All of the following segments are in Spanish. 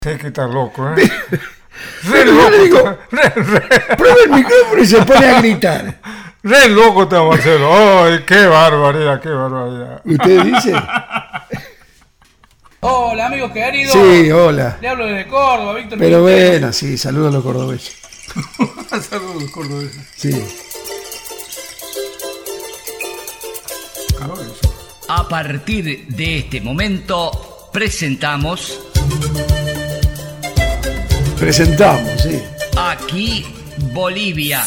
Sí, que está loco, ¿eh? Re loco. Digo, prueba el micrófono y se pone a gritar. Re loco está Marcelo. ¡Ay, qué barbaridad, qué barbaridad! ¿Usted dice? Hola, amigos queridos. Sí, hola. Le hablo desde Córdoba, Víctor. Pero bueno, sí, saludos a los cordobeses. Saludos a los cordobeses. Sí. A partir de este momento, presentamos Sí. Aquí Bolivia.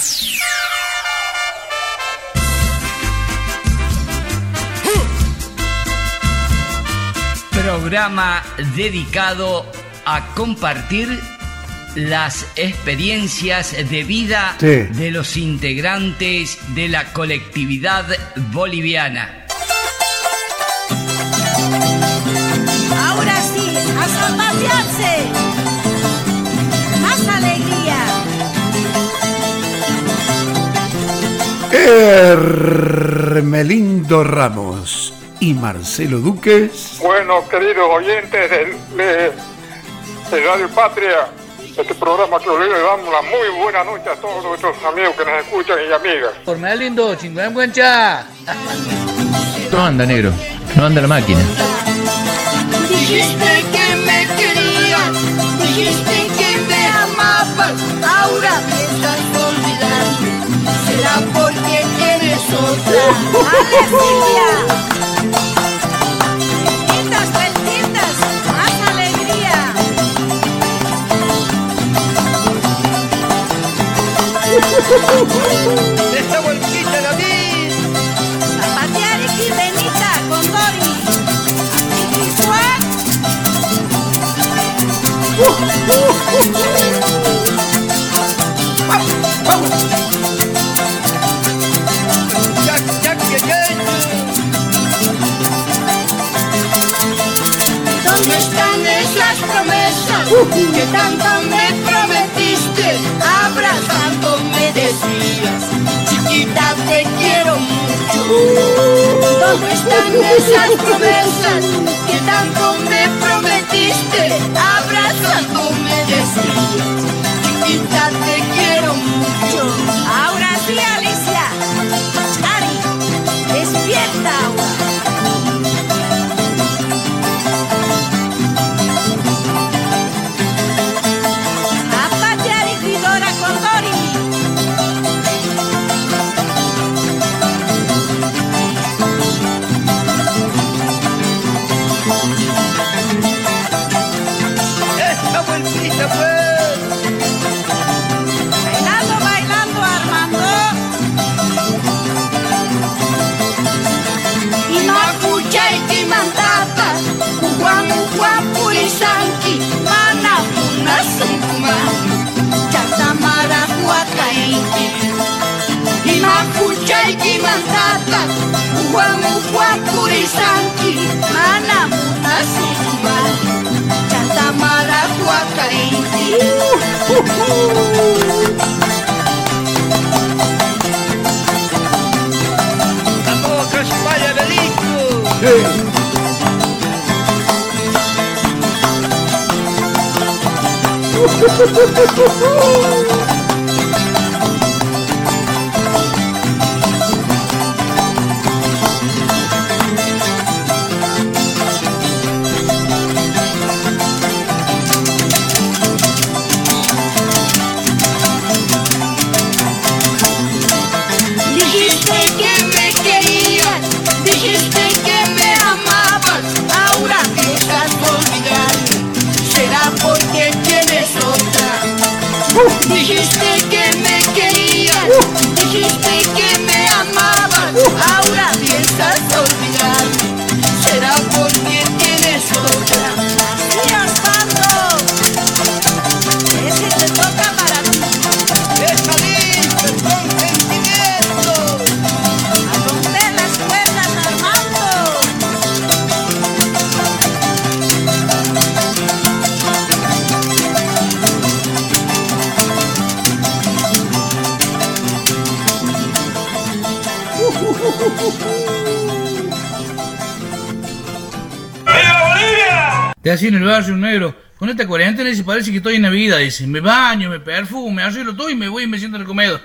Programa dedicado a compartir las experiencias de vida de los integrantes de la colectividad boliviana. Ahora sí, a zapatearse. Más alegría. Hermelindo Ramos y Marcelo Duques. Bueno, queridos oyentes de Radio Patria, este programa que le damos una muy buena noche a todos nuestros amigos que nos escuchan y amigas. Por me da lindo, chingüengüencha. No anda, negro. No anda la máquina. Dijiste que me querías, dijiste que me amabas, ahora me estás olvidando. ¿Será porque tienes otra? ¡Ale, Silvia! Benditas, más alegría. ¡Esta vueltita la vi! Zapatear y benita con Dori. ¿Dónde están esas promesas que tanto me prometiste? Abrazando me decías, chiquita te quiero mucho. ¿Dónde están esas promesas que tanto me prometiste? Abrazando me decías, chiquita te quiero mucho. Ahora sí, Alicia. Ari, despierta ahora. Bailando, Armando. Y no escucha y que mandata. Puisanki, mana puna sukuma. Chatamara huacaiti. Y no escucha y que mandata. Puisanki, mana puna sukuma. Chatamara huacaiti. ¡Vamos, Caspaya, Belico! Dijiste que me querías, dijiste que me amabas, ahora me estás olvidando. ¿Será porque tienes otra? Dijiste que me querías, dijiste que me amabas, ahora me estás olvidando. ¿Será porque tienes otra? ¡Sí, Osvaldo! Ese te toca para ti. ¡Deja listo el consentimiento! ¡A romper las cuerdas, Armando! Te así en el barrio, negro. Con esta cuarentena dice, parece que estoy en Navidad. Dice, me baño, me perfumo, me arreglo todo y me voy y me siento en el comedor.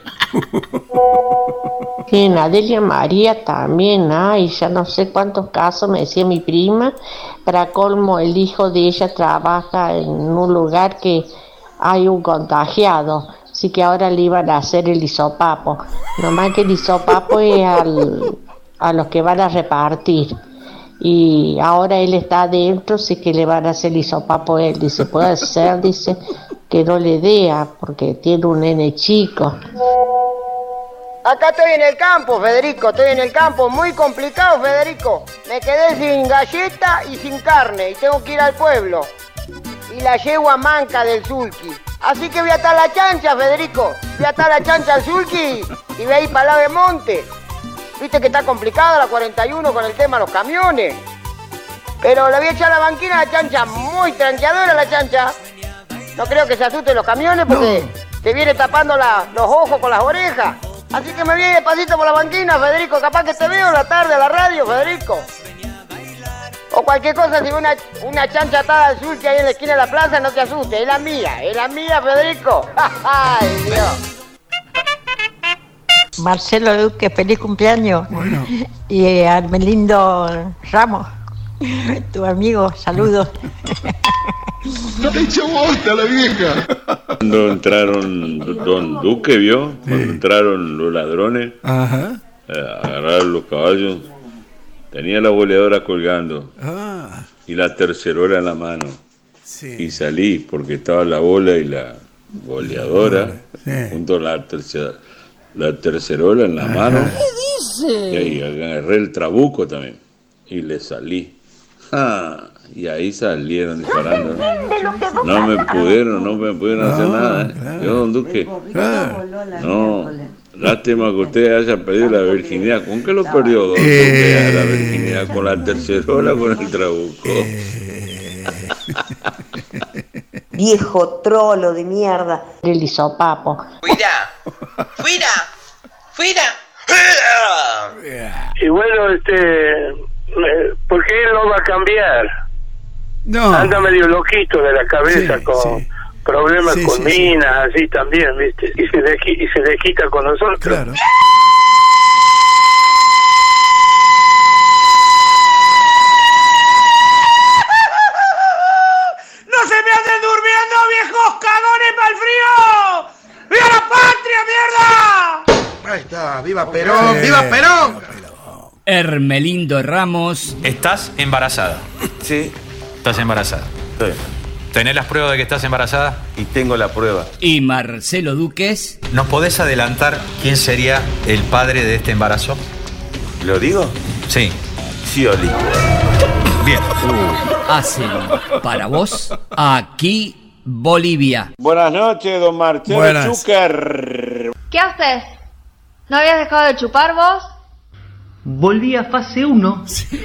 Sí, en Adelia María también, ya no sé cuántos casos, me decía mi prima. Para colmo, el hijo de ella trabaja en un lugar que hay un contagiado, así que ahora le iban a hacer el hisopapo. Nomás que el hisopapo es a los que van a repartir. Y ahora él está adentro, sí que le van a hacer el hisopapo a él. Dice, puede ser, dice, que no le dé, porque tiene un nene chico. Acá estoy en el campo, Federico, estoy en el campo, muy complicado, Federico. Me quedé sin galleta y sin carne y tengo que ir al pueblo. Y la yegua manca del sulky. Así que voy a atar la chancha, Federico. Voy a atar la chancha al sulky y voy a ir para la de monte. Viste que está complicada la 41 con el tema de los camiones. Pero le voy a echar la banquina a la chancha, muy tranqueadora la chancha. No creo que se asusten los camiones porque te viene tapando los ojos con las orejas. Así que me voy despacito por la banquina, Federico. Capaz que te veo en la tarde a la radio, Federico. O cualquier cosa, si una chancha atada al sur que hay en la esquina de la plaza, no te asustes. Es la mía, Federico. ¡Ay, Dios! Marcelo Duque, feliz cumpleaños. Bueno. Y Armelindo Ramos, tu amigo, saludos. No le echó bosta a la vieja. Cuando entraron Don Duque, ¿vio? Cuando entraron los ladrones, agarraron los caballos, tenía la boleadora colgando y la tercerola en la mano. Sí. Y salí porque estaba la bola y la boleadora junto a la tercerola en la mano. ¿Qué dice? Y ahí agarré el trabuco también y le salí. Y ahí salieron disparando. No me pudieron hacer nada. Yo, Don Duque, no, lástima que usted haya perdido la virginidad. ¿Con qué lo perdió, Don Duque, la virginidad? ¿Con la tercerola o con el trabuco? Viejo trolo de mierda. El hisopapo. ¡Fuera! Y bueno, porque él no va a cambiar. No. Anda medio loquito de la cabeza con problemas con minas, así también, ¿viste? Y se desquita con nosotros. Claro. ¡No se me anden durmiendo, viejos cagones para el frío! ¡Viva la patria, mierda! Ahí está, viva Perón, viva Perón. Hermelindo Ramos. ¿Estás embarazada? Sí. ¿Estás embarazada? Sí. ¿Tenés las pruebas de que estás embarazada? Y tengo la prueba. Y Marcelo Duques. ¿Nos podés adelantar quién sería el padre de este embarazo? ¿Lo digo? Sí. Scioli. Bien. Hacen para vos aquí Bolivia. Buenas noches, don Marcelo Zucker. ¿Qué haces? ¿No habías dejado de chupar vos? Volví a fase 1.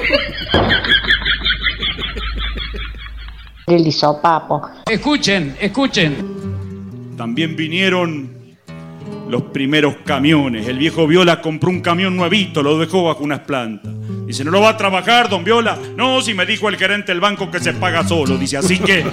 El hisopapo. Escuchen. También vinieron los primeros camiones. El viejo Viola compró un camión nuevito, lo dejó bajo unas plantas. Dice, ¿no lo va a trabajar, don Viola? No, si me dijo el gerente del banco que se paga solo. Dice, así que...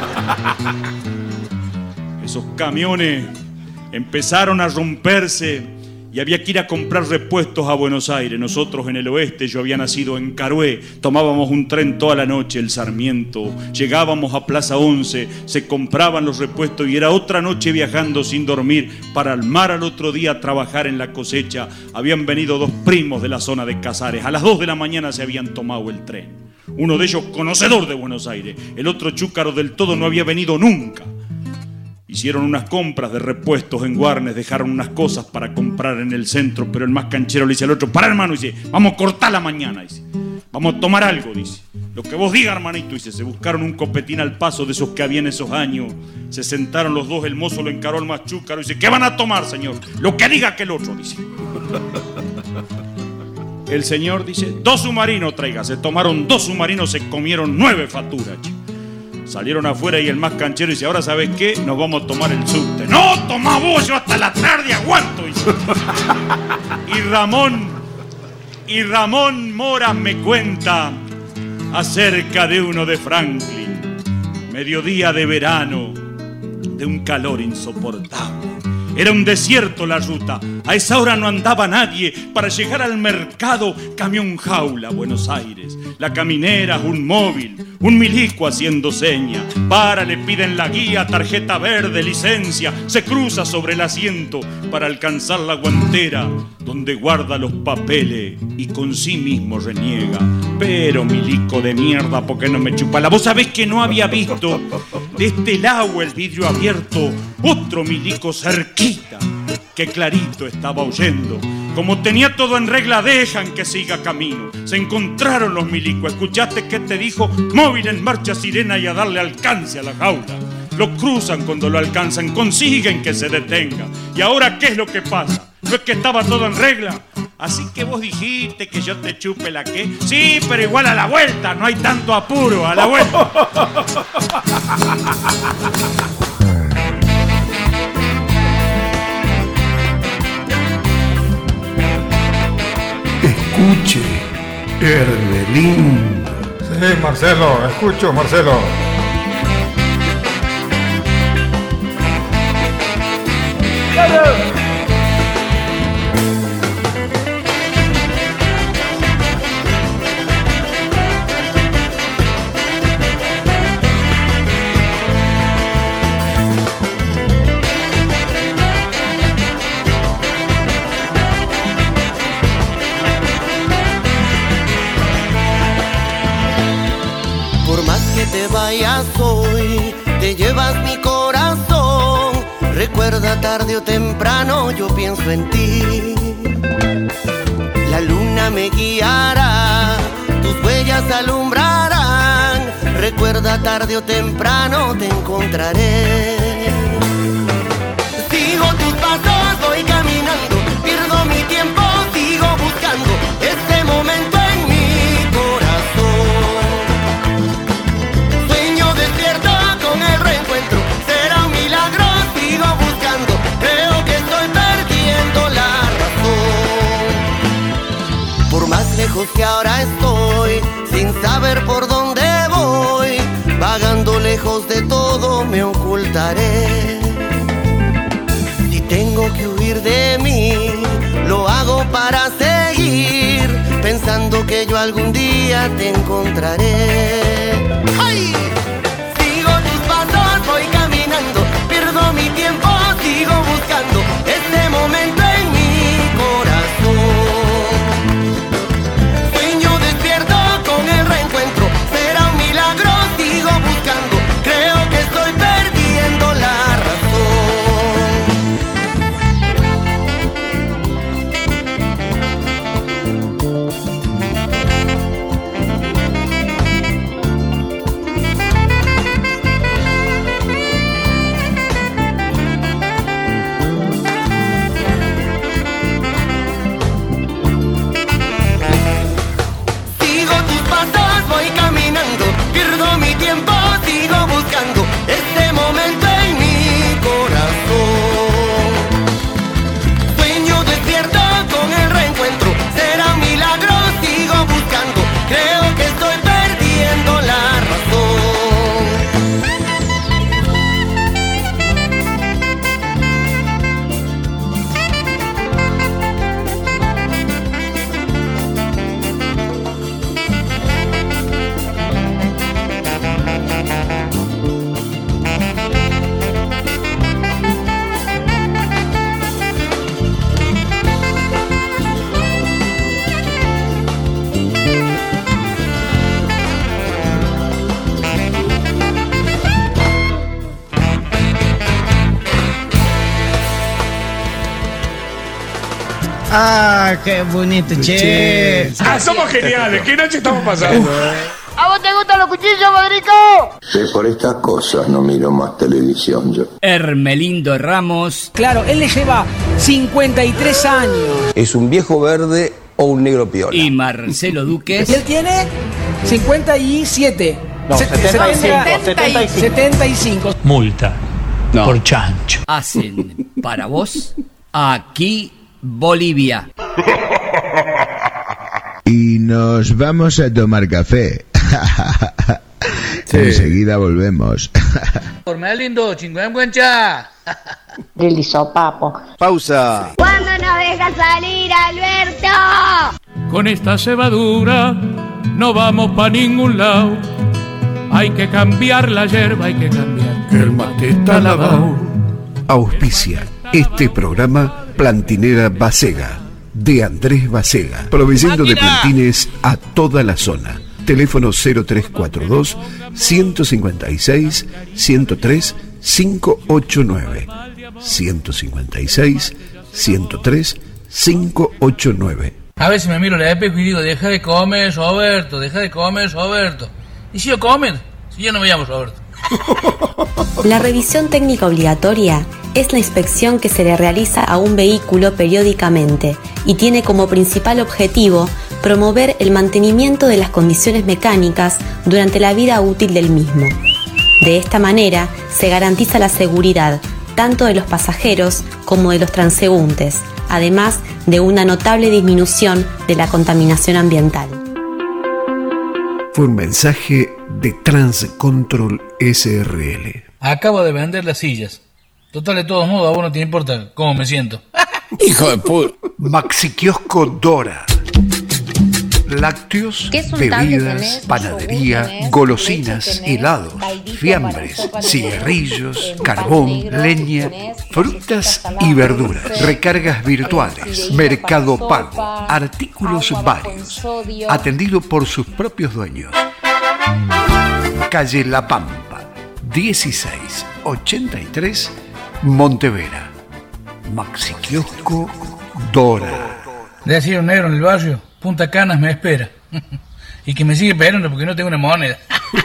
Esos camiones empezaron a romperse y había que ir a comprar repuestos a Buenos Aires. Nosotros en el oeste, yo había nacido en Carué, tomábamos un tren toda la noche, el Sarmiento, llegábamos a Plaza 11, se compraban los repuestos y era otra noche viajando sin dormir para el mar al otro día a trabajar en la cosecha. Habían venido dos primos de la zona de Casares, a las 2 de la mañana se habían tomado el tren. Uno de ellos conocedor de Buenos Aires, el otro chúcaro del todo no había venido nunca. Hicieron unas compras de repuestos en Guarnes, dejaron unas cosas para comprar en el centro, pero el más canchero le dice al otro, pará hermano, dice, vamos a cortar la mañana, dice, vamos a tomar algo, dice, lo que vos digas hermanito, dice, se buscaron un copetín al paso de esos que había en esos años, se sentaron los dos, el mozo lo encaró al más chúcaro, dice, ¿qué van a tomar, señor? Lo que diga aquel otro, dice. El señor dice, 2 submarinos traiga, se tomaron 2 submarinos, se comieron 9 facturas, chico. Salieron afuera y el más canchero dice, ahora ¿sabes qué? Nos vamos a tomar el subte. ¡No, toma vos! Yo hasta la tarde aguanto. Dice. Y Ramón Mora me cuenta acerca de uno de Franklin. mediodía de verano, de un calor insoportable. Era un desierto la ruta, a esa hora no andaba nadie. Para llegar al mercado, camión jaula, Buenos Aires. La caminera, un móvil, un milico haciendo seña. Para, le piden la guía, tarjeta verde, licencia. Se cruza sobre el asiento para alcanzar la guantera, donde guarda los papeles y con sí mismo reniega. Pero milico de mierda, ¿por qué no me chupa la voz? ¿Sabés que no había visto de este lado el vidrio abierto otro milico cerquita que clarito estaba oyendo? Como tenía todo en regla, dejan que siga camino. Se encontraron los milicos. ¿Escuchaste qué te dijo? Móvil en marcha, sirena y a darle alcance a la jaula. Lo cruzan, cuando lo alcanzan consiguen que se detenga. ¿Y ahora qué es lo que pasa? ¿No es que estaba todo en regla? Así que vos dijiste que yo te chupe la que. Sí, pero igual a la vuelta, no hay tanto apuro, a la vuelta. Escuche, Hermelindo. Sí, Marcelo, escucho, Marcelo. Por más que te vayas hoy, te llevas mi corazón. Recuerda, tarde o temprano yo pienso en ti. La luna me guiará, tus huellas alumbrarán. Recuerda, tarde o temprano te encontraré. Sigo tus pasos, voy caminando, pierdo mi tiempo, sigo buscando este momento en mi corazón. Sueño despierto con el reencuentro, será un milagro, sigo buscando, creo que estoy perdiendo la razón. Por más lejos que ahora estoy, sin saber por dónde voy, vagando lejos de todo me ocultaré. Si tengo que huir de mí, lo hago para seguir, pensando que yo algún día te encontraré. ¡Ay! Sigo tus pasos, voy caminando, pierdo mi tiempo, sigo buscando este momento en mi corazón. Sueño despierto con el reencuentro, será un milagro, sigo buscando, creo que estoy perdiendo la razón. Sigo tus pasos, voy caminando, pierdo mi tiempo, sigo buscando este momento en mi corazón. Sueño despierto con el reencuentro, será un milagro, sigo buscando, creo que estoy perdiendo la razón. Ah, qué bonito, che. Ah, somos geniales. ¿Qué noche estamos pasando? ¿A vos te gustan los cuchillos, Federico? Por estas cosas no miro más televisión yo. Hermelindo Ramos. Claro, él le lleva 53 años. ¿Es un viejo verde o un negro piola? Y Marcelo Duques. Y él tiene 57. No, 75. Multa. No. Por chancho. Hacen para vos aquí Bolivia. Y nos vamos a tomar café. Enseguida volvemos. Por Melindo, chingüengüencha. Del hisopapo. Pausa. ¿Cuándo nos deja salir, Alberto? Con esta cebadura no vamos pa' ningún lado. Hay que cambiar la yerba, hay que cambiar. El mate está lavado. Auspicia este programa Plantinera Bacega, de Andrés Bacega, proveyendo de plantines a toda la zona. Teléfono 0342 156 103 589. 156 103 589. A veces me miro la espejo y digo, deja de comer, Roberto, deja de comer, Roberto. ¿Y si yo comen? Si yo no me llamo Roberto. La revisión técnica obligatoria es la inspección que se le realiza a un vehículo periódicamente y tiene como principal objetivo promover el mantenimiento de las condiciones mecánicas durante la vida útil del mismo. De esta manera se garantiza la seguridad tanto de los pasajeros como de los transeúntes, además de una notable disminución de la contaminación ambiental. Fue un mensaje de Transcontrol SRL. Acabo de vender las sillas. Total, de todos modos, a vos no te importa cómo me siento. Hijo de puta. Maxi Kiosco Dora. Lácteos, bebidas, panadería, golosinas, helados, fiambres, cigarrillos, carbón, leña, frutas y verduras, recargas virtuales, mercado pago, artículos varios, atendido por sus propios dueños. Calle La Pampa, 1683, Montevera. Maxi Kiosco Dora. Le hacía un negro en el barrio, Punta Canas me espera. Y que me sigue esperando porque no tengo una moneda.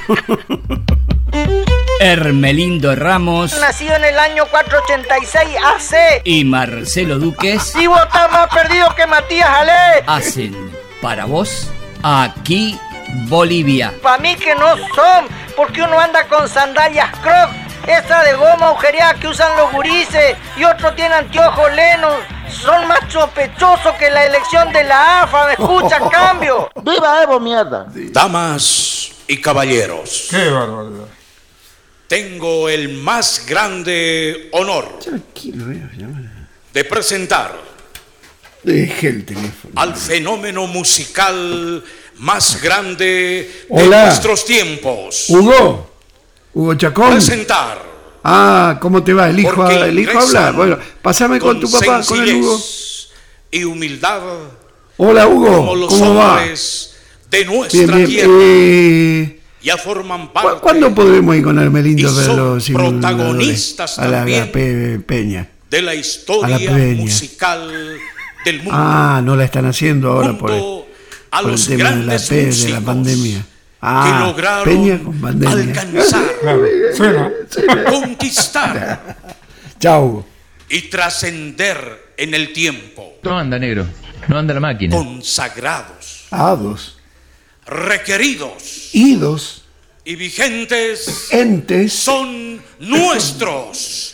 Hermelindo Ramos. Nacido en el año 486 AC. Y Marcelo Dúquez. Y vos estás más perdido que Matías Ale. Hacen para vos Aquí Bolivia. Pa' mí que no son, porque uno anda con sandalias Crocs, esa de goma agujereada que usan los gurises, y otro tiene anteojos Lennon. Son más sospechosos que la elección de la AFA, ¿me escuchan? Cambio. ¡Viva Evo, mierda! Damas y caballeros. ¡Qué barbaridad! Tengo el más grande honor de presentar Deje el teléfono al fenómeno musical más grande de Hola. nuestros tiempos. Hugo Chacón. Presentar. Ah, ¿cómo te va? ¿El hijo habla? Bueno, pasame con tu papá, con el Hugo. Y humildad. Hola, Hugo. Como los ¿Cómo va? hombres de nuestra Bien. tierra. Ya forman parte. ¿Cuándo podremos ir con Hermelindo y a ver son los protagonistas a la también Peña? De la historia musical del mundo. Ah, no la están haciendo ahora por los el tema de la pandemia. Que lograron Peña con pandemia. alcanzar, Suena. conquistar Chau. y trascender en el tiempo. No anda, negro. No anda la máquina. Consagrados, Hados. requeridos, Idos. y vigentes. Entes. Son nuestros.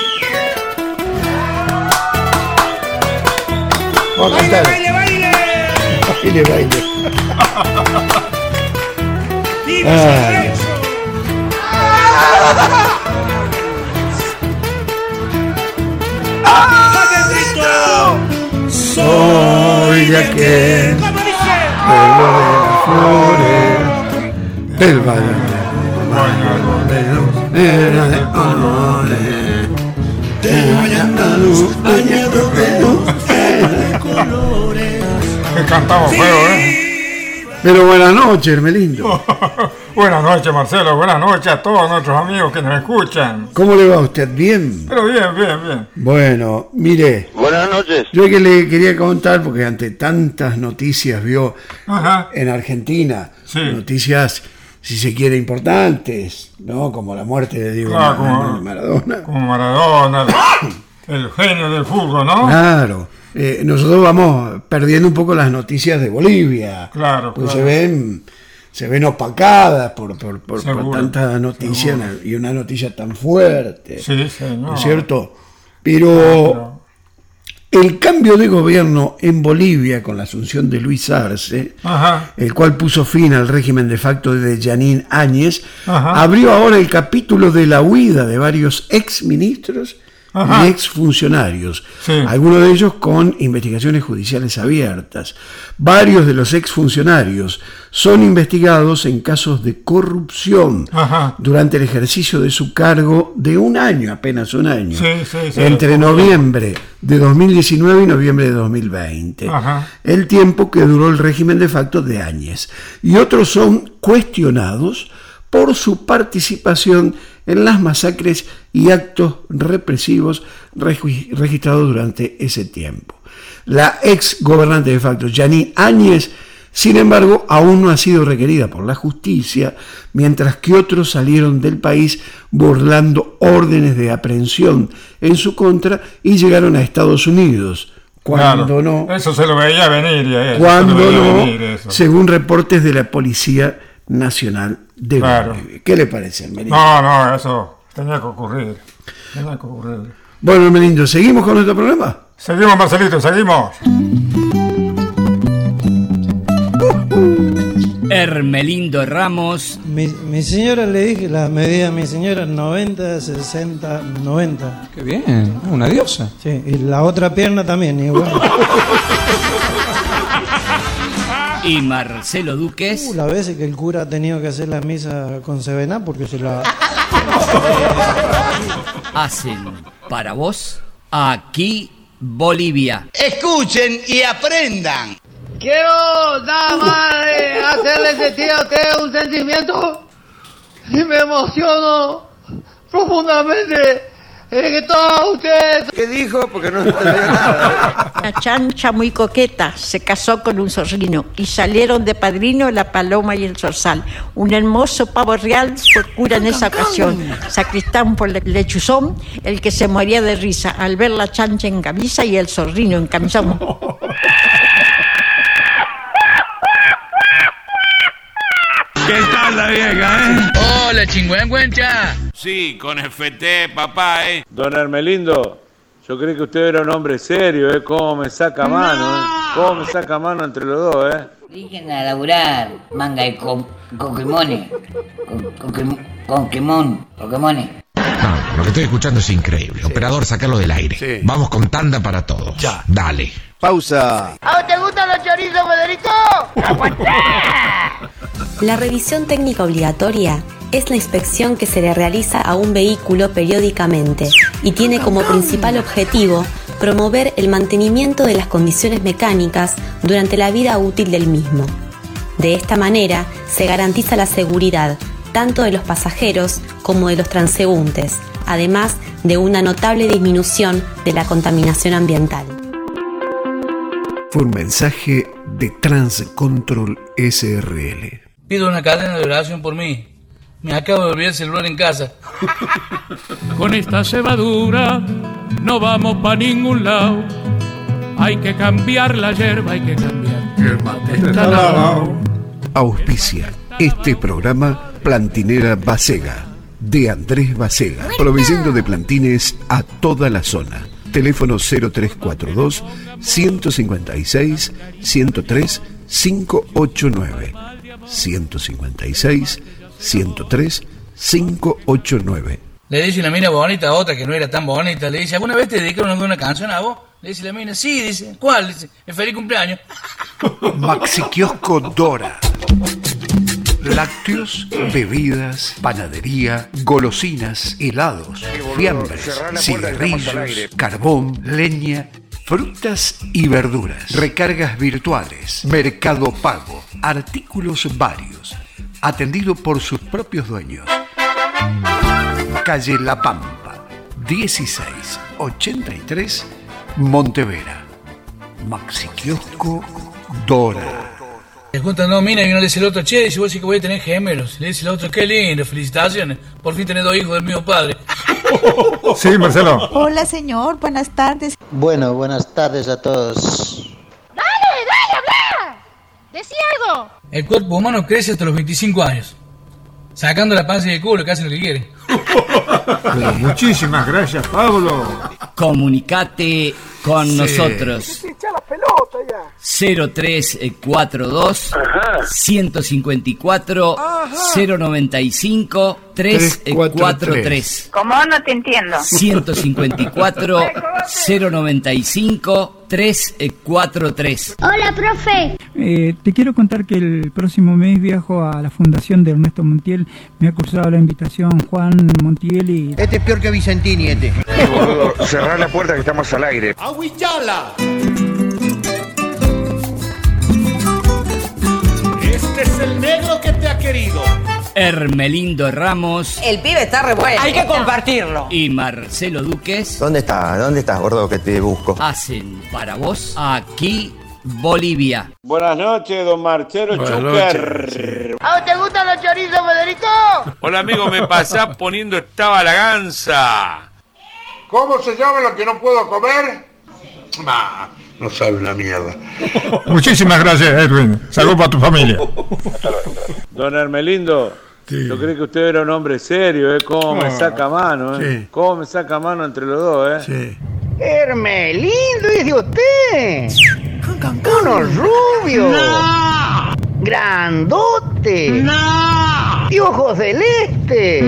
Vamos a cantar. Baile. Ay. Soy de aquel pueblo de las flores, del baño de colores, del andaluz bañado de luz de colores. Que cantamos feo, Pero buenas noches, Hermelindo. Buenas noches, Marcelo. Buenas noches a todos nuestros amigos que nos escuchan. ¿Cómo le va a usted? ¿Bien? Pero bien. Bueno, mire. Buenas noches. Yo que le quería contar, porque ante tantas noticias vio en Argentina, noticias, si se quiere, importantes, ¿no? Como la muerte de Diego Maradona. Como Maradona, el genio del fútbol, ¿no? Claro. Nosotros vamos perdiendo un poco las noticias de Bolivia. Claro. Pues se ven opacadas por tantas noticias y una noticia tan fuerte. Sí, señor. ¿No es cierto? Pero El cambio de gobierno en Bolivia con la asunción de Luis Arce, el cual puso fin al régimen de facto de Yanín Áñez, abrió ahora el capítulo de la huida de varios exministros y exfuncionarios, algunos de ellos con investigaciones judiciales abiertas. Varios de los exfuncionarios son investigados en casos de corrupción durante el ejercicio de su cargo de un año, apenas un año, entre noviembre de 2019 y noviembre de 2020, el tiempo que duró el régimen de facto de Áñez. Y otros son cuestionados por su participación en las masacres y actos represivos registrados durante ese tiempo. La ex gobernante de facto, Yanín Áñez, sin embargo, aún no ha sido requerida por la justicia, mientras que otros salieron del país burlando órdenes de aprehensión en su contra y llegaron a Estados Unidos. Cuando no, eso se lo veía venir. Según reportes de la Policía Nacional de Bolivia. ¿Qué le parece, Hermelindo? No, eso tenía que ocurrir. Bueno, Hermelindo, ¿seguimos con nuestro programa? Seguimos, Marcelito, seguimos. Hermelindo Ramos. Mi señora, le dije la medida a mi señora, 90, 60, 90. Qué bien, una diosa. Sí, y la otra pierna también, igual. Y Marcelo Dúquez. La vez que el cura ha tenido que hacer la misa con Sevená porque se la... Hacen para vos aquí Bolivia. Escuchen y aprendan. Quiero nada más hacerle sentir a usted un sentimiento y me emociono profundamente. Que todos ustedes... ¿Qué dijo? Porque no entendió nada. Una chancha muy coqueta se casó con un zorrino y salieron de padrino la paloma y el zorzal. Un hermoso pavo real fue cura en esa ocasión. Sacristán por lechuzón, el que se moría de risa al ver la chancha en camisa y el zorrino en camisón. ¿Qué tal la vieja, Hola, chingüengüencha. Sí, con FT, papá, Don Hermelindo, yo creí que usted era un hombre serio, ¿Cómo me saca mano, ¿Cómo me saca mano entre los dos, Dejen a laburar, manga de coquemones. Pokémones. No, lo que estoy escuchando es increíble. Operador, sacarlo del aire. Sí. Vamos con tanda para todos. Ya. Dale. Pausa. ¿A te gustan los chorizos, Federico? La revisión técnica obligatoria es la inspección que se le realiza a un vehículo periódicamente y tiene como principal objetivo promover el mantenimiento de las condiciones mecánicas durante la vida útil del mismo. De esta manera se garantiza la seguridad tanto de los pasajeros como de los transeúntes, además de una notable disminución de la contaminación ambiental. Fue un mensaje de Transcontrol SRL. Pido una cadena de oración por mí. Me acabo de olvidar el celular en casa. Con esta cebadura no vamos pa' ningún lado. Hay que cambiar la yerba, hay que cambiar. El mate está lavado. Auspicia este programa Plantinera Bacega, de Andrés Bacega, proveyendo de plantines a toda la zona. Teléfono 0342 156 103 589 156 103 589. Le dice una mina bonita a otra que no era tan bonita. Le dice, ¿alguna vez te dedicaron alguna canción a vos? Le dice la mina, sí, dice. ¿Cuál? Dice, el feliz cumpleaños. Maxi Kiosco Dora. Lácteos, bebidas, panadería, golosinas, helados, fiambres, cigarrillos, carbón, leña, frutas y verduras, recargas virtuales, mercado pago, artículos varios, atendido por sus propios dueños. Calle La Pampa, 1683, Montevera. Maxi Kiosco Dora. Le juntan dos minas y uno le dice al otro, che, dice, vos decís que voy a tener gemelos. Le dice el otro, qué lindo, felicitaciones. Por fin tenés dos hijos del mismo padre. Sí, Marcelo. Hola, señor, buenas tardes. Bueno, buenas tardes a todos. ¡Dale, habla! ¡Decí algo! El cuerpo humano crece hasta los 25 años. Sacando la panza y el culo, que hacen lo que quieren. Pero muchísimas gracias, Pablo. Comunicate con nosotros. 0342 154 095 343. ¿Cómo? No te entiendo. 154 095 343. Hola, profe. Te quiero contar que el próximo mes viajo a la fundación de Ernesto Montiel. Me ha cursado la invitación Juan Montiel y... Este es peor que Vicentini, este. Cerrar la puerta que estamos al aire. ¡Aguichala! Este es el negro que te ha querido. Hermelindo Ramos. El pibe está re bueno. Hay que compartirlo. Y Marcelo Dúquez. ¿Dónde estás, gordo, que te busco? Hacen para vos Aquí Bolivia. Buenas noches, don Marcelo Chucker. ¿A vos te gustan los chorizos, Federico? Hola, amigo, me pasás poniendo estaba la gansa. ¿Cómo se llama lo que no puedo comer? No sabe una mierda. Muchísimas gracias, Edwin. Salud para tu familia. Don Hermelindo, yo creo que usted era un hombre serio, ¿eh? ¿Cómo me saca mano, Sí. ¿Cómo me saca mano entre los dos, Sí. Hermelindo, dice usted. Uno rubio. No. Grandote. No. Y ojos celestes.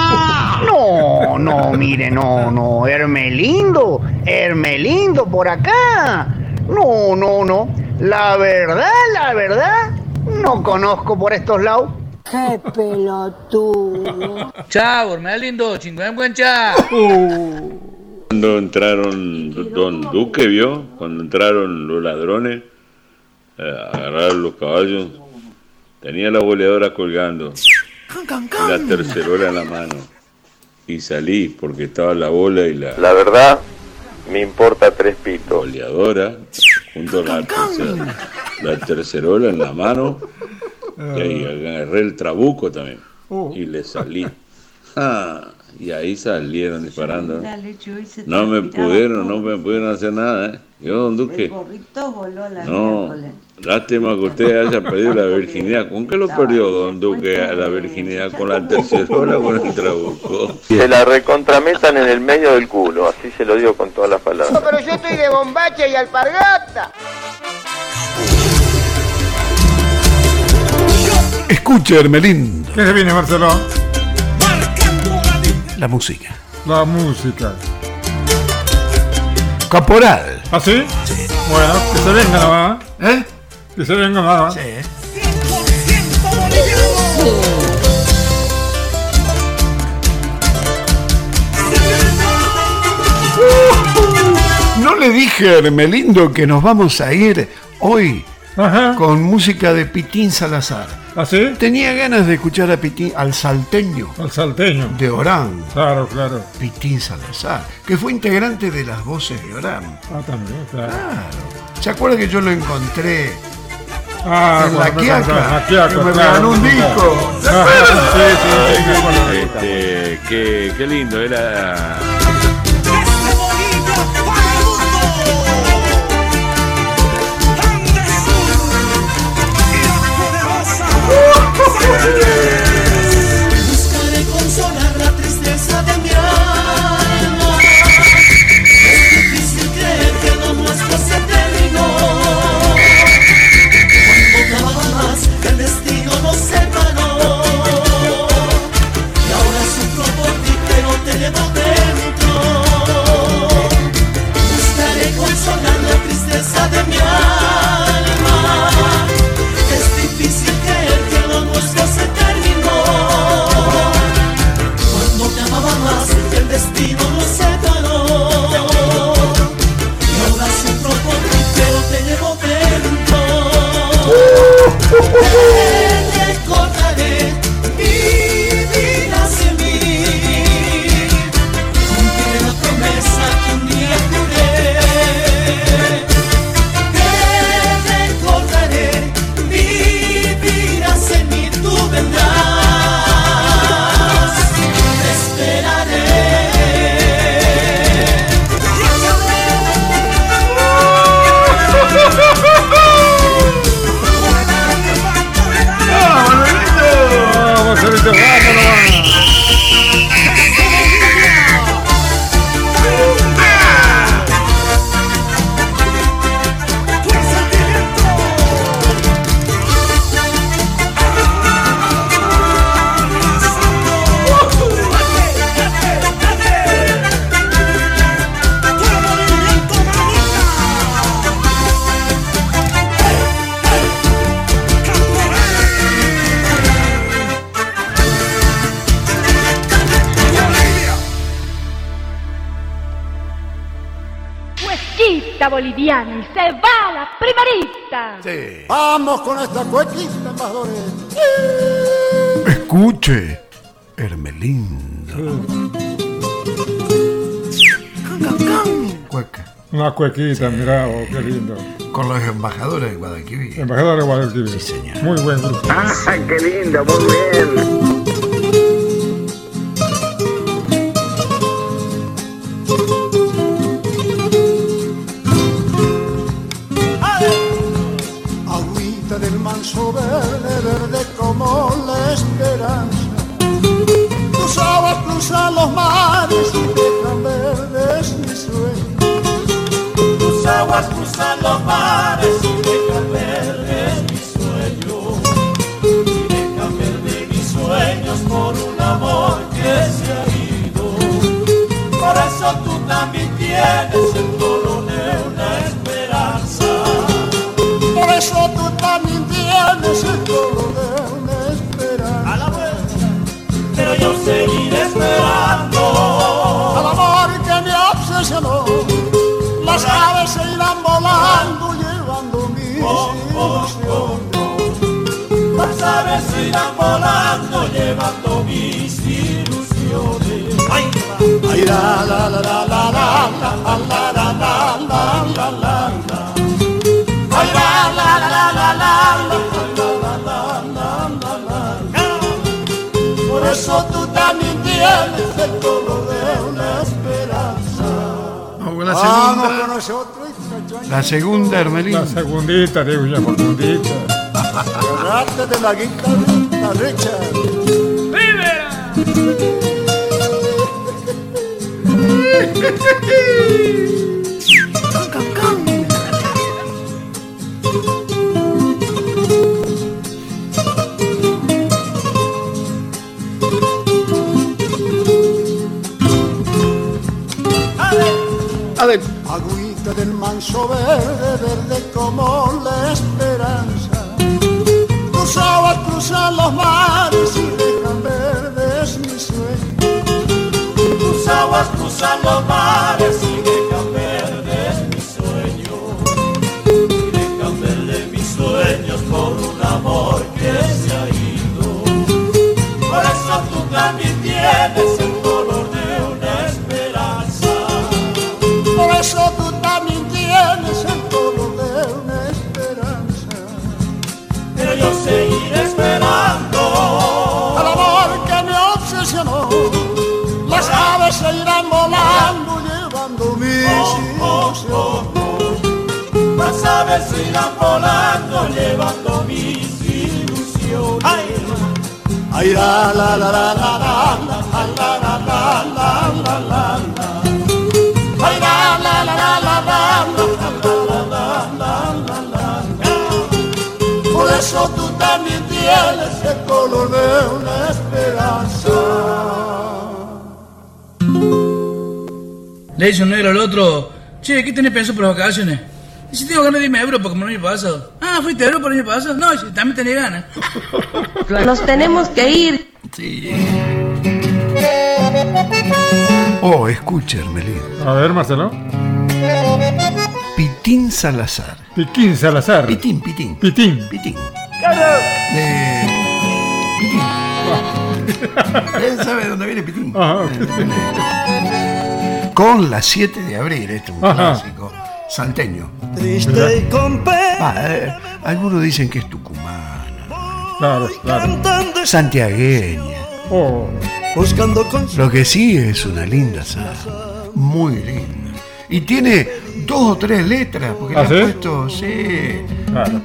No, mire, no. Hermelindo por acá. No. La verdad, no conozco por estos lados. ¡Qué pelotudo! Chao, Hermelindo, chingüengüencha. Cuando entraron Don Duque, ¿vio? Cuando entraron los ladrones, agarraron los caballos, tenía la boleadora colgando, y la tercerola en la mano, y salí porque estaba la bola y la verdad, me importa tres pitos. Boleadora, junto a la tercerola en la mano, y ahí agarré el trabuco también, y le salí. Y ahí salieron disparando. No me pudieron hacer nada, ¿eh? Yo, don Duque. No, lástima que usted haya perdido la virginidad. ¿Con qué lo perdió, don Duque, la virginidad? ¿Con la tercerola o con el trabuco? Se la recontrametan en el medio del culo, así se lo digo con todas las palabras. No, pero yo estoy de bombacha y alpargata. Escucha, Hermelindo. ¿Qué se viene, Marcelo? La música. La música. Caporal. ¿Ah, sí? Sí. Bueno, que se venga nomás. ¿Eh? Que se venga nomás. Sí. No le dije a Hermelindo que nos vamos a ir hoy con música de Pitín Salazar. ¿Ah, sí? Tenía ganas de escuchar a Pitín, al salteño. Al salteño. De Orán. Claro. Pitín Salazar, que fue integrante de las Voces de Orán. Ah, también, claro. ¿Se acuerda que yo lo encontré en La Quiaca? Que me regaló un disco. ¿Se acuerdan? Qué lindo era. Buscaré consolar la tristeza de mi alma. Es difícil creer que lo nuestro se terminó. Cuando acababa más, el destino nos separó. Y ahora sufro por ti, pero te llevo dentro. Buscaré consolar la tristeza de mi alma. Es difícil creer que lo nuestro se terminó. cuequita boliviana y se va la primerita. Sí. Vamos con esta cuequita, embajadores. Escuche, Hermelindo. Cueca. Una cuequita, mirá, oh, qué lindo. Con los embajadores de Guadalquivir. Embajadores de Guadalquivir. Sí, señor. Muy buen grupo. ¡Ah, qué lindo! Muy bien. Agüita del manso verde, verde como la esperanza. Tus aguas cruzan los mares y dejan verdes mis sueños. Tus aguas cruzan los mares y dejan verdes mis sueños. Y dejan verdes mis sueños por un amor que se ha ido. Por eso tú también tienes el color de una esperanza. Por eso tú también tienes el color de una esperanza. A la vuelta, pero yo seguiré esperando. Al amor que me obsesionó. Las aves se irán volando llevando mis ilusiones. Las aves se irán volando llevando mis ilusiones. Ay, la la la la la la la la la la la la la. Ay, la la la la la la la la. Por eso tú también tienes el color de una esperanza. La segunda, Hermelín. La segundita, digo ya, por segundita. Agarrate de la guitarra, Richard. ¡Vívera! Agüita del manso verde, verde como la esperanza. Tus aguas cruzan los mares y dejan verdes mis sueños. Tus aguas cruzan los mares y dejan verdes mis sueños. Y dejan verdes mis sueños por un amor que se ha ido. Por eso tú también tienes el color de una esperanza. Por eso tú también tienes el color de una esperanza. Pero yo seguiré esperando. Al amor que me obsesionó. Las aves se irán volando llevando mis ilusiones. Las aves se irán volando llevando mis ilusiones. Ay, ay, la la la la la la la la la la la la. Ay, la la la la la la la. Por eso tú también tienes el color de una esperanza. Le dice un negro al otro: che, ¿qué tenés pensado por las vacaciones? Dice: tengo ganas de irme a Europa como el año pasado. Ah, ¿fuiste a Europa el año pasado? No, dice, también tenés ganas. Nos tenemos que ir. Sí. Oh, escucha, Hermelín. A ver, Marcelo. Pitín Salazar. Pitín Salazar. Pitín. Pitín. Pitín. Él sabe de dónde viene Pitín. Ajá. Con la 7 de abril, este es un clásico salteño. Triste y con algunos dicen que es tucumana. Claro. Santiagueña. Oh. Buscando con... Lo que sí es una linda samba. Muy linda. Y tiene 2 o 3 letras, porque le han puesto, sí. Claro.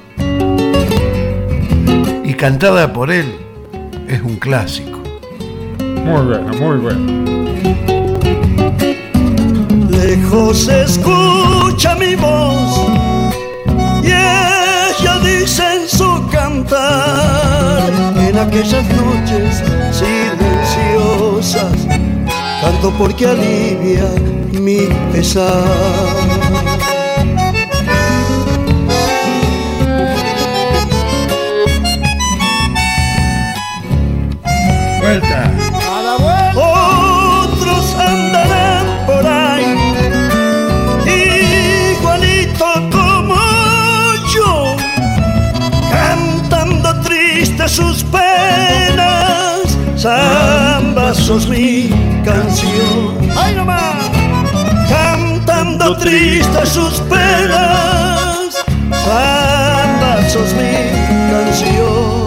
Y cantada por él, es un clásico. Muy bueno, muy bueno. Lejos se escucha mi voz y ella dice en su cantar, en aquellas noches silenciosas, canto porque alivia mi pesar. Vuelta. A la vuelta. Otros andarán por ahí igual sos mi canción. ¡Ay, nomás! Cantando triste sus penas, samba, sos mi canción.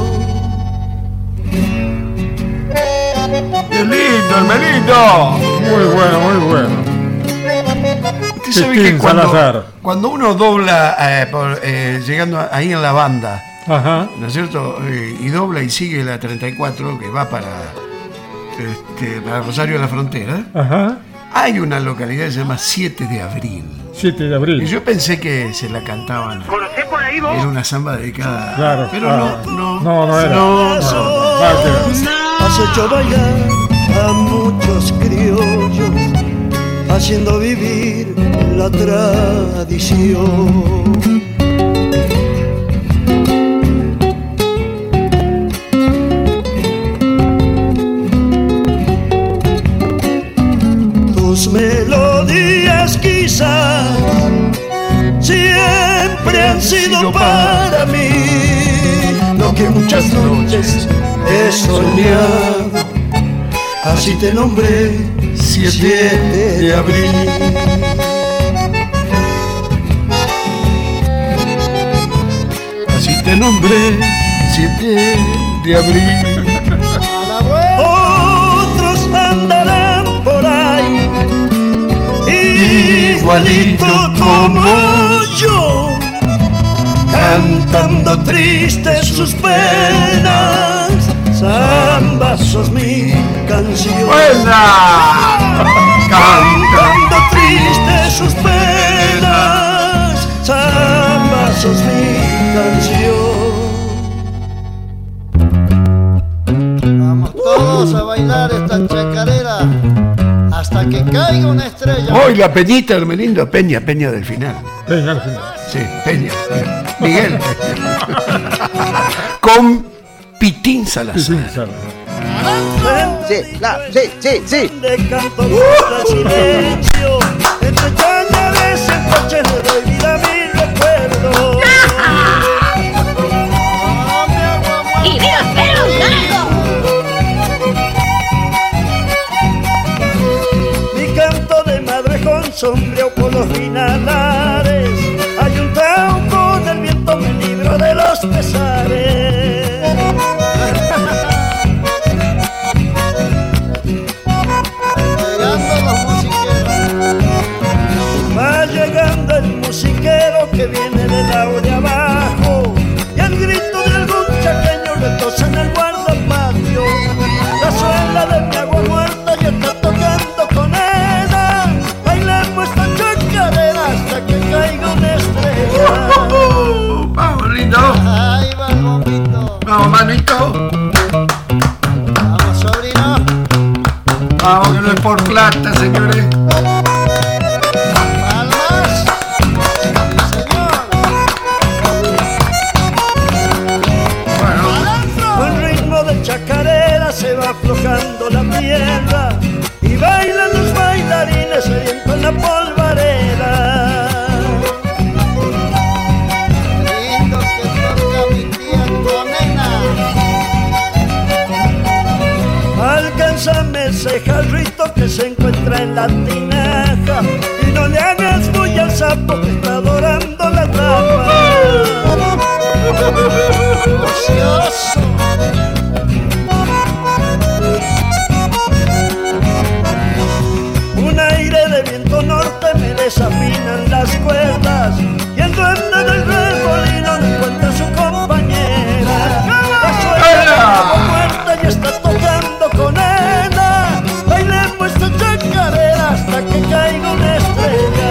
¡Qué lindo, Hermelito! Muy bueno, muy bueno. Usted sabe que cuando uno dobla, llegando ahí en la banda, ajá, ¿no es cierto? Y dobla y sigue la 34, que va para Rosario de la Frontera. Ajá. Hay una localidad que se llama 7 de Abril. 7 de Abril. Y yo pensé que se la cantaban. ¿Conocés por ahí vos? Era una samba dedicada. Claro. Pero no era. No. Has hecho bailar a muchos criollos, haciendo vivir la tradición. Tus melodías quizás siempre han sido para mí lo que muchas noches he soñado. Así te nombré 7 de abril. Así te nombré 7 de abril. Otros andarán por ahí igualito como yo, cantando tristes sus penas. Samba, sos mi canción. ¡Buena! Cantando tristes sus penas. Samba, sos mi canción. Vamos todos a bailar esta chacarera hasta que caiga una estrella. Hoy la Peñita, Hermelindo, Peña del final. Peña del final. Sí, Peña. Miguel. Con Pitín Salazar. Sí. De canto contra silencio, entre cañares en coches le doy vida a mi recuerdo. ¡Y Dios pero Mi canto de madre con sombrero por los vinalares, ayuntado con el viento me libro de los pesares. Va llegando el musiquero que viene de la de abajo, y el grito de algún chaqueño retosa en el guardapatio. La suela de mi agua muerta ya está tocando con ella. Bailemos esta chacarera hasta que caiga una estrella. Vamos, lindo. Ahí va el bombito. Vamos, manito. Vamos, sobrino. Vamos, que no es por plata, señores. Chacarera se va aflojando la tierra y bailan los bailarines sedientos en la polvareda. Lindo que toca mi tía Antonella. Alcánzame ese jarrito que se encuentra en la tinaja y no le hagas bulla al sapo que está adorando la tapa. Ocioso. Un aire de viento norte me desafinan las cuerdas y el duende del remolino no encuentra a su compañera. La suerte de la muerta ya está tocando con ella. Bailemos esta chacarera hasta que caiga una estrella.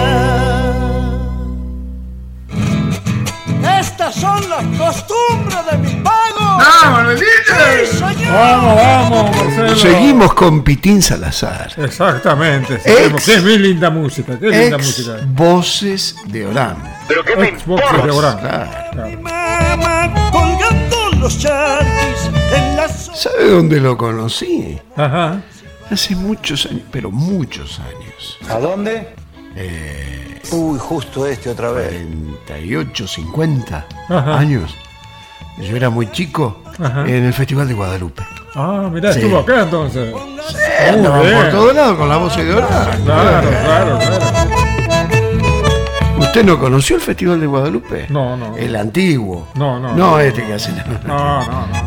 Estas son las costumbres de mi pago. ¡Vamos, ¡Sí, señor! Vamos, Marcelo. Seguimos con Pitín Salazar. Exactamente. Qué muy linda música. Qué linda música. Voces de Orán. Pero qué me Voces de Orán. Mi mamá colgando los charquis en las... ¿Sabe dónde lo conocí? Ajá. Hace muchos años, pero muchos años. ¿A dónde? Uy, justo otra vez. 48, 50 Ajá. años. Yo era muy chico. Ajá. En el Festival de Guadalupe. Ah, mirá, Sí. estuvo acá entonces. Sí, Andaban por todos lados con la voz de Orán. Claro. ¿Usted no conoció el Festival de Guadalupe? No. El antiguo. No. No, este que hace. No.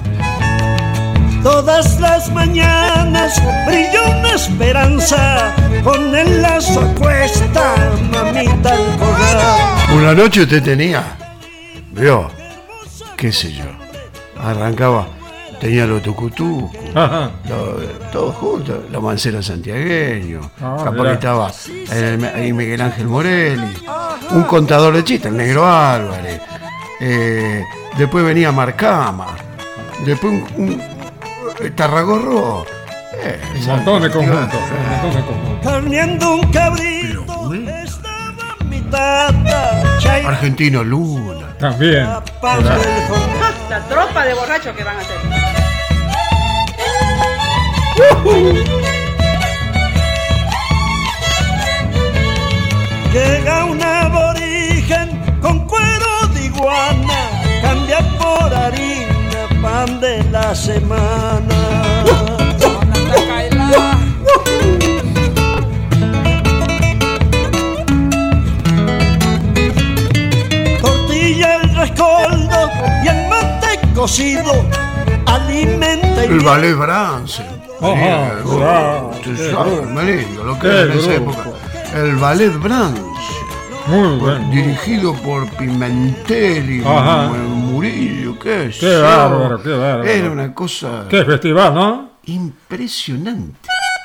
Todas las mañanas brilla una esperanza, con el lazo a cuesta, mamita al corral. Una noche usted tenía, vio, qué sé yo, arrancaba, tenía los tucutucos, todos juntos, los manceros santiagueños, capaz estaba ahí Miguel Ángel Morelli, un contador de chistes, el Negro Álvarez, después venía Marcama, después un Tarragorro, un montón de conjuntos. Carneando un cabrito, estaba mi tata. Argentino Luna. También. La tropa de borrachos que van a hacer. Llega un aborigen con cuero de iguana, cambia por harina, pan de la semana. Tortilla, el rescoldo y el mate cocido alimenta el ballet Brance. Lo que era en esa época. El ballet Brance. Muy bueno. Dirigido por Pimentel y Murillo, qué bárbaro. Era una cosa. Qué festival, ¿no? Impresionante.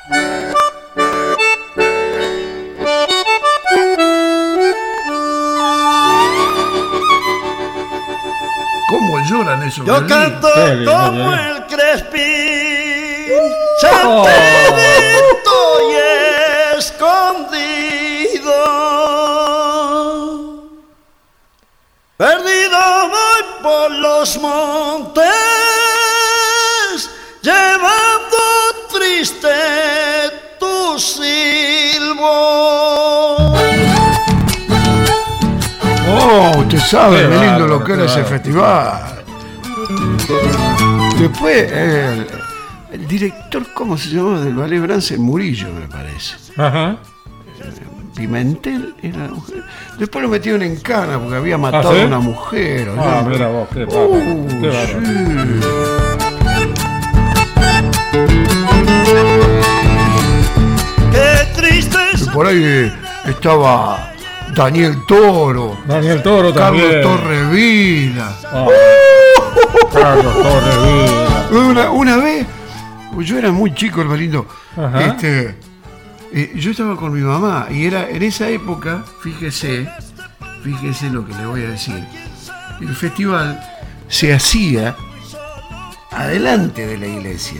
¿Cómo lloran esos? Yo canto como el Crespín, santadito y escondido. Perdido voy por los montes, llevando triste tu silbo. Oh, usted sabe, qué lindo lo que era ese festival. Después, el director, ¿cómo se llamaba? Del Ballet Brance, Murillo, me parece. Pimentel era la mujer. Después lo metieron en cana porque había matado a una mujer. Mira vos, qué bárbaro. Qué tristeza. Por ahí estaba Daniel Toro también. Carlos Torrevila. Carlos Torrevila. Una vez, yo era muy chico, hermanito. Yo estaba con mi mamá y era en esa época, fíjese lo que le voy a decir. El festival se hacía adelante de la iglesia.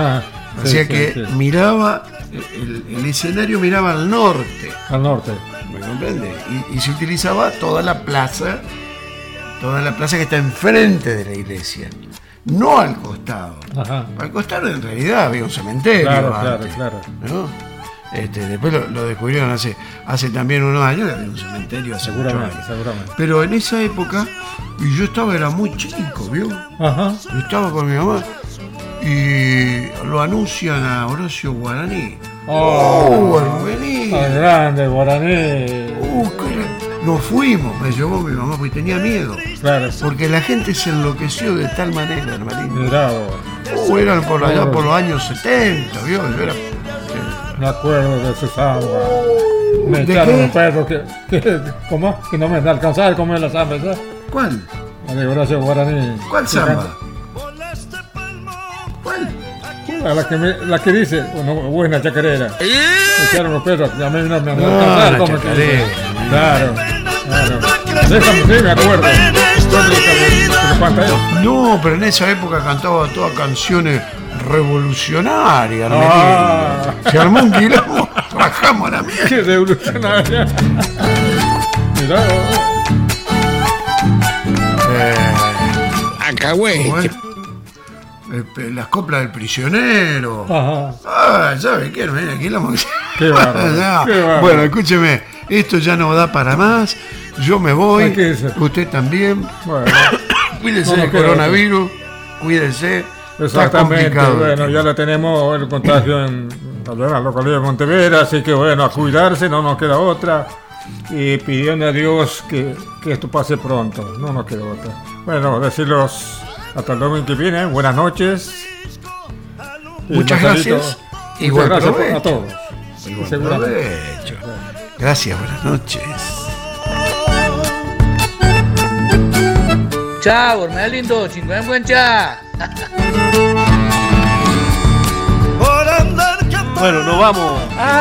Miraba, el escenario miraba al norte. ¿Me comprende? Y se utilizaba toda la plaza que está enfrente de la iglesia. No al costado. Al costado en realidad había un cementerio. Claro. ¿No? Después lo descubrieron hace también unos años, que había un cementerio. Seguramente. Pero en esa época, y yo era muy chico, ¿vio? Yo estaba con mi mamá y lo anuncian a Horacio Guaraní. ¡Qué grande Guaraní! Nos fuimos, me llevó mi mamá porque tenía miedo. Claro. Porque la gente se enloqueció de tal manera, hermanito. Mirá vos. Eran por allá por los años 70, ¿vio? Yo era... Me acuerdo de ese samba. Me echaron un perro ¿cómo? Que no me alcanzaba a comer la samba, ¿sabes? ¿Cuál? La de Horacio Guaraní. ¿Cuál samba? ¿Cuál? La que dice, buena chacarera. Me echaron los perros, a mí no me alcanzaba a comer. Claro. Déjame, sí, me acuerdo. No, pero en esa época cantaba todas canciones revolucionarias. Se armó un quilombo, bajamos a la mierda. ¡Qué revolucionaria! Mirá. Acá, güey. Las coplas del prisionero. ¿Sabes qué? Qué bárbaro. Bueno, escúcheme, esto ya no da para más. Yo me voy. Usted también. Bueno. Cuídese del coronavirus. Cuídese. Exactamente, bueno, ya la tenemos el contagio en la localidad de Montevera, así que bueno, a cuidarse, no nos queda otra. Y pidiendo a Dios que esto pase pronto, no nos queda otra. Bueno, decirlos hasta el domingo que viene, buenas noches. Muchas gracias. Y buen provecho a todos. Y buen provecho. Gracias, buenas noches. Chao, Ormelindo, chingüengüencha. Bueno, nos vamos.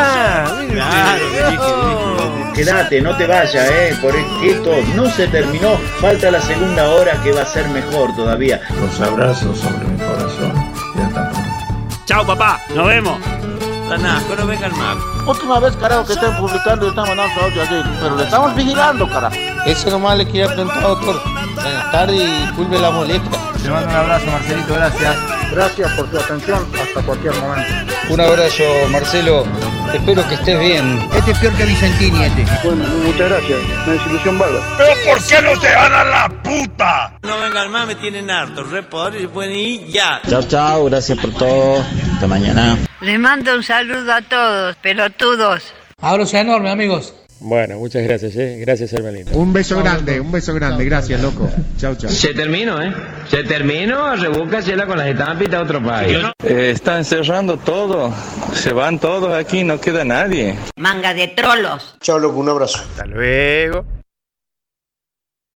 Quédate, no te vayas, porque esto no se terminó. Falta la segunda hora que va a ser mejor todavía. Los abrazos sobre mi corazón. Y hasta pronto. Chao, papá. Nos vemos. No vengan más. Última vez, carajo, que estén publicando y están mandando audio allí, pero le estamos vigilando, carajo. Eso nomás le quería preguntar, doctor. Buenas tardes y disculpe la molestia. Te mando un abrazo, Marcelito, gracias. Gracias por tu atención, hasta cualquier momento. Un abrazo, Marcelo. Espero que estés bien. Este es peor que Vicentini, Bueno, muchas gracias. Una desilusión bárbara. ¿Pero por qué no se van a la puta? No vengan más, me tienen harto. Repoder y pueden ir ya. Chao, gracias por todo. Hasta mañana. Les mando un saludo a todos, pelotudos. Abrazo enorme, amigos. Bueno, muchas gracias, gracias, Hermelito. Un beso grande, gracias, loco. Chau. Se terminó, Se terminó, rebúscasela con las estampitas a otro país. Están cerrando todo. Se van todos aquí, no queda nadie. Manga de trolos. Chao, loco, un abrazo. Hasta luego.